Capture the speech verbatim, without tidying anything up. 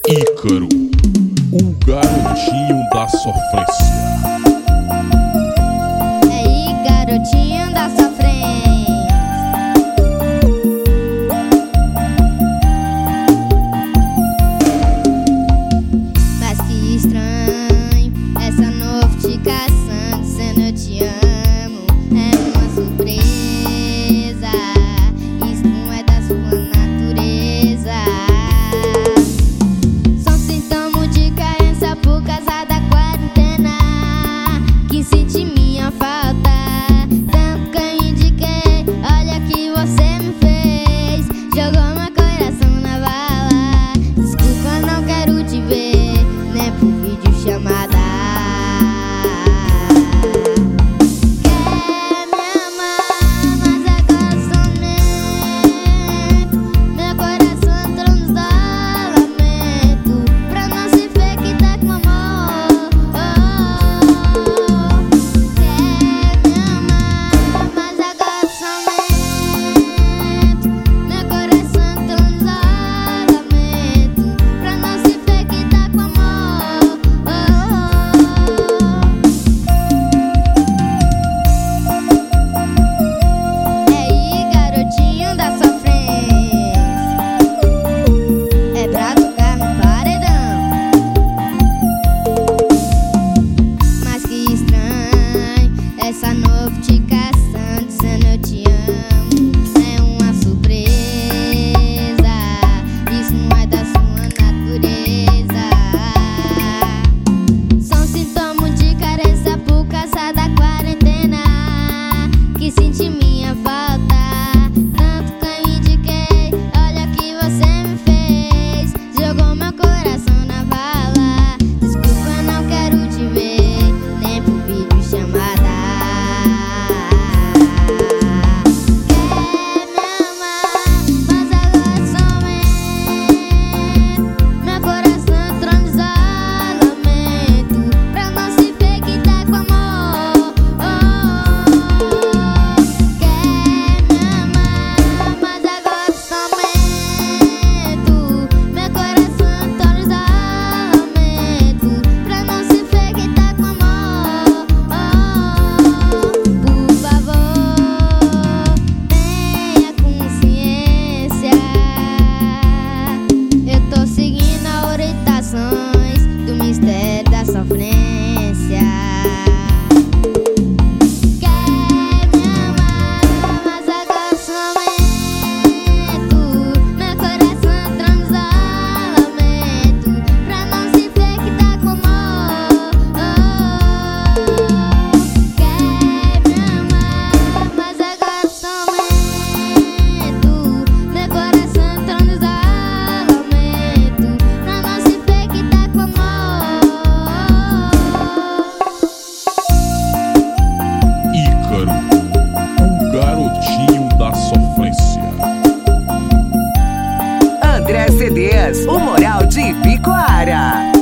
Ícaro, o garotinho da sofrência. E aí, garotinho da sofrência. Mas que estranho, essa notificação dizendo eu te amo. É uma surpresa, isso não é da sua natureza. São sintomas de carência por causa da quarentena, que senti minha falta, tanto que eu indiquei. Olha que você me fez, jogou meu coração na vala. Desculpa, não quero te ver, nem por vídeo chamada. Quer me amar, mas agora somente meu coração entrou no isolamento, pra não se ver que tá com amor. Quer me amar, mas agora somente meu coração entrou no isolamento, pra não se ver que tá com amor. E aí, garotinho da sofrência, é pra tocar no paredão. Mas que estranho, essa notificação dizendo eu te amo. É uma surpresa, isso não é da sua natureza. São sintomas de carência por causa da quarentena, que senti minha falta, tanto que eu indiquei. Olha que você me fez, jogou meu coração na vala. Desculpa, não quero te ver, nem por vídeo chamada. Quer me amar, mas agora somente meu coração entrou no isolamento, pra não se ver que tá com amor. Quer me amar, mas agora somente meu coração entrou no isolamento, pra não se ver que tá com amor. Por favor, tenha consciência, eu tô seguindo as orientações do mistério da sofrência. Quer me amar, mas agora somente meu coração entrou no isolamento, pra não se ver que tá com amor. Quer me amar, mas agora somente meu coração entrou no isolamento, pra não se ver que tá com amor. Ícaro, o garotinho da sofrência. André C Ds, o Moral de Ibicoara.